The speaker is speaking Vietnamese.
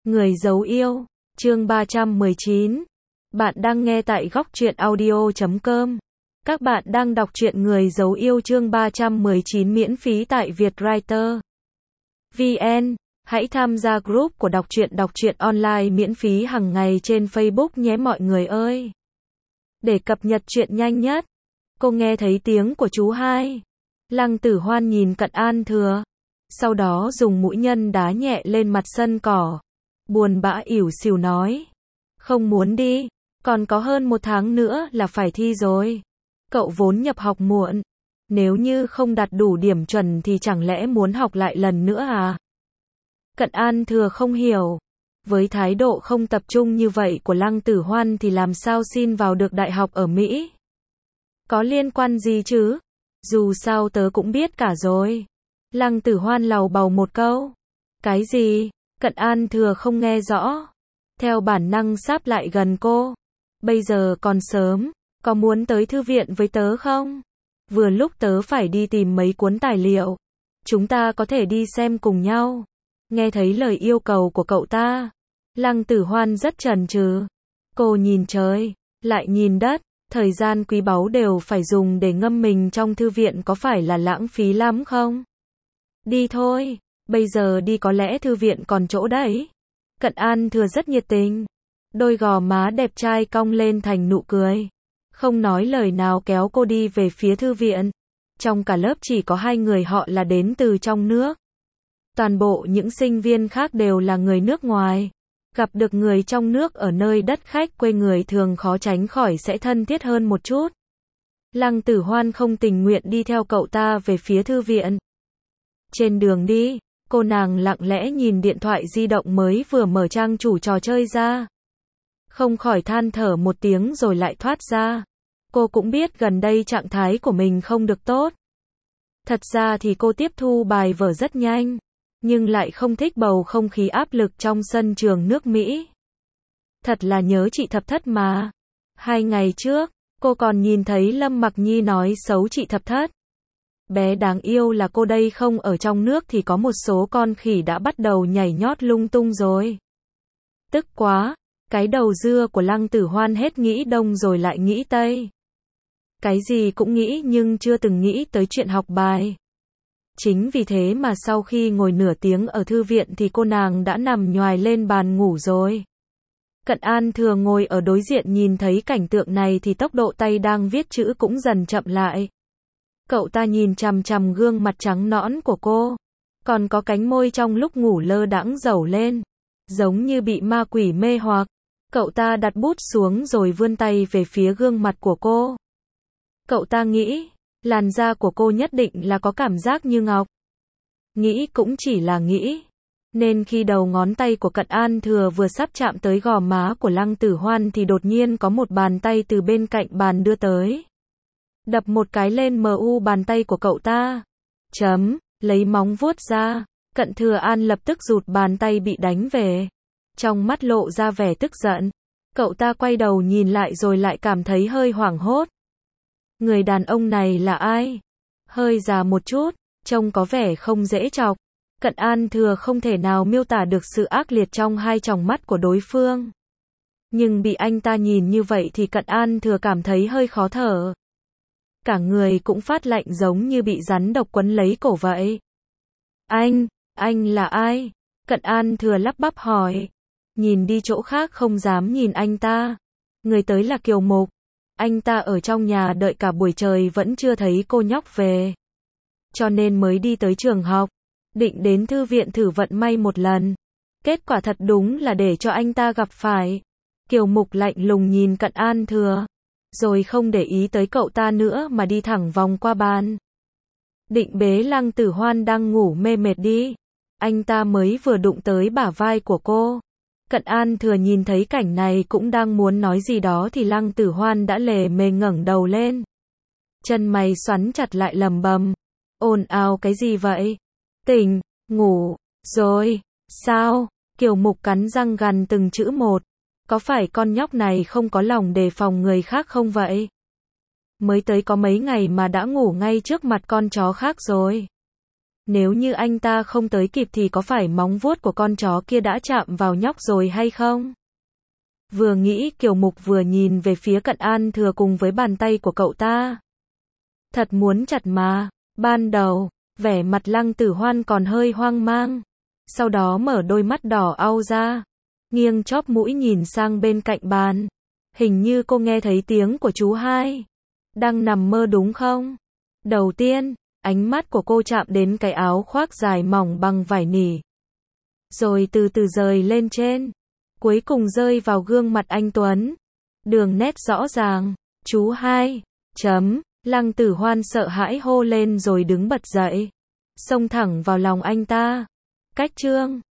Người giấu yêu, chương 319. Bạn đang nghe tại góc truyện audio.com. Các bạn đang đọc truyện Người giấu yêu chương 319 miễn phí tại Vietwriter VN. Hãy tham gia group của đọc truyện online miễn phí hàng ngày trên Facebook nhé mọi người ơi. Để cập nhật truyện nhanh nhất. Cô nghe thấy tiếng của chú hai. Lăng Tử Hoan nhìn Cận An Thừa. Sau đó dùng mũi nhân đá nhẹ lên mặt sân cỏ. Buồn bã ỉu xìu nói. Không muốn đi. Còn có hơn 1 tháng nữa là phải thi rồi. Cậu vốn nhập học muộn. Nếu như không đạt đủ điểm chuẩn thì chẳng lẽ muốn học lại lần nữa à? Cận An Thừa không hiểu. Với thái độ không tập trung như vậy của Lăng Tử Hoan thì làm sao xin vào được đại học ở Mỹ? Có liên quan gì chứ? Dù sao tớ cũng biết cả rồi. Lăng Tử Hoan lầu bầu một câu. Cái gì? Cận An Thừa không nghe rõ. Theo bản năng sáp lại gần cô. Bây giờ còn sớm. Có muốn tới thư viện với tớ không? Vừa lúc tớ phải đi tìm mấy cuốn tài liệu. Chúng ta có thể đi xem cùng nhau. Nghe thấy lời yêu cầu của cậu ta. Lăng Tử Hoan rất chần chừ. Cô nhìn trời, lại nhìn đất. Thời gian quý báu đều phải dùng để ngâm mình trong thư viện có phải là lãng phí lắm không? Đi thôi, bây giờ đi có lẽ thư viện còn chỗ đấy. Cận An Thừa rất nhiệt tình. Đôi gò má đẹp trai cong lên thành nụ cười. Không nói lời nào kéo cô đi về phía thư viện. Trong cả lớp chỉ có 2 người họ là đến từ trong nước. Toàn bộ những sinh viên khác đều là người nước ngoài. Gặp được người trong nước ở nơi đất khách quê người thường khó tránh khỏi sẽ thân thiết hơn một chút. Lăng Tử Hoan không tình nguyện đi theo cậu ta về phía thư viện. Trên đường đi, cô nàng lặng lẽ nhìn điện thoại di động mới vừa mở trang chủ trò chơi ra. Không khỏi than thở một tiếng rồi lại thoát ra. Cô cũng biết gần đây trạng thái của mình không được tốt. Thật ra thì cô tiếp thu bài vở rất nhanh. Nhưng lại không thích bầu không khí áp lực trong sân trường nước Mỹ. Thật là nhớ chị Thập Thất mà. 2 ngày trước, cô còn nhìn thấy Lâm Mặc Nhi nói xấu chị Thập Thất. Bé đáng yêu là cô đây không ở trong nước thì có một số con khỉ đã bắt đầu nhảy nhót lung tung rồi. Tức quá, cái đầu dưa của Lăng Tử Hoan hết nghĩ đông rồi lại nghĩ tây. Cái gì cũng nghĩ nhưng chưa từng nghĩ tới chuyện học bài. Chính vì thế mà sau khi ngồi nửa tiếng ở thư viện thì cô nàng đã nằm nhoài lên bàn ngủ rồi. Cận An Thừa ngồi ở đối diện nhìn thấy cảnh tượng này thì tốc độ tay đang viết chữ cũng dần chậm lại. Cậu ta nhìn chằm chằm gương mặt trắng nõn của cô. Còn có cánh môi trong lúc ngủ lơ đãng dẩu lên. Giống như bị ma quỷ mê hoặc. Cậu ta đặt bút xuống rồi vươn tay về phía gương mặt của cô. Cậu ta nghĩ. Làn da của cô nhất định là có cảm giác như ngọc. Nghĩ cũng chỉ là nghĩ. Nên khi đầu ngón tay của Cận An Thừa vừa sắp chạm tới gò má của Lăng Tử Hoan thì đột nhiên có một bàn tay từ bên cạnh bàn đưa tới. Đập một cái lên mu bàn tay của cậu ta. Lấy móng vuốt ra. Cận Thừa An lập tức rụt bàn tay bị đánh về. Trong mắt lộ ra vẻ tức giận. Cậu ta quay đầu nhìn lại rồi lại cảm thấy hơi hoảng hốt. Người đàn ông này là ai? Hơi già một chút, trông có vẻ không dễ chọc. Cận An Thừa không thể nào miêu tả được sự ác liệt trong hai tròng mắt của đối phương. Nhưng bị anh ta nhìn như vậy thì Cận An Thừa cảm thấy hơi khó thở. Cả người cũng phát lạnh giống như bị rắn độc quấn lấy cổ vậy. Anh là ai? Cận An Thừa lắp bắp hỏi. Nhìn đi chỗ khác không dám nhìn anh ta. Người tới là Kiều Mục. Anh ta ở trong nhà đợi cả buổi trời vẫn chưa thấy cô nhóc về. Cho nên mới đi tới trường học. Định đến thư viện thử vận may một lần. Kết quả thật đúng là để cho anh ta gặp phải. Kiều Mục lạnh lùng nhìn Cận An Thừa. Rồi không để ý tới cậu ta nữa mà đi thẳng vòng qua bàn. Định bế Lăng Tử Hoan đang ngủ mê mệt đi. Anh ta mới vừa đụng tới bả vai của cô. Cận An Thừa nhìn thấy cảnh này cũng đang muốn nói gì đó thì Lăng Tử Hoan đã lề mề ngẩng đầu lên. Chân mày xoắn chặt lại lầm bầm. Ồn ào cái gì vậy? Tỉnh, ngủ, rồi, sao? Kiều Mục cắn răng gằn từng chữ một. Có phải con nhóc này không có lòng đề phòng người khác không vậy? Mới tới có mấy ngày mà đã ngủ ngay trước mặt con chó khác rồi. Nếu như anh ta không tới kịp thì có phải móng vuốt của con chó kia đã chạm vào nhóc rồi hay không? Vừa nghĩ Kiều Mục vừa nhìn về phía Cận An Thừa cùng với bàn tay của cậu ta. Thật muốn chặt mà. Ban đầu, vẻ mặt Lăng Tử Hoan còn hơi hoang mang. Sau đó mở đôi mắt đỏ au ra. Nghiêng chóp mũi nhìn sang bên cạnh bàn. Hình như cô nghe thấy tiếng của chú hai. Đang nằm mơ đúng không? Đầu tiên, ánh mắt của cô chạm đến cái áo khoác dài mỏng bằng vải nỉ. Rồi từ từ rời lên trên. Cuối cùng rơi vào gương mặt anh Tuấn. Đường nét rõ ràng. Chú hai. Chấm. Lăng Tử Hoan sợ hãi hô lên rồi đứng bật dậy. Xông thẳng vào lòng anh ta. Cách chương.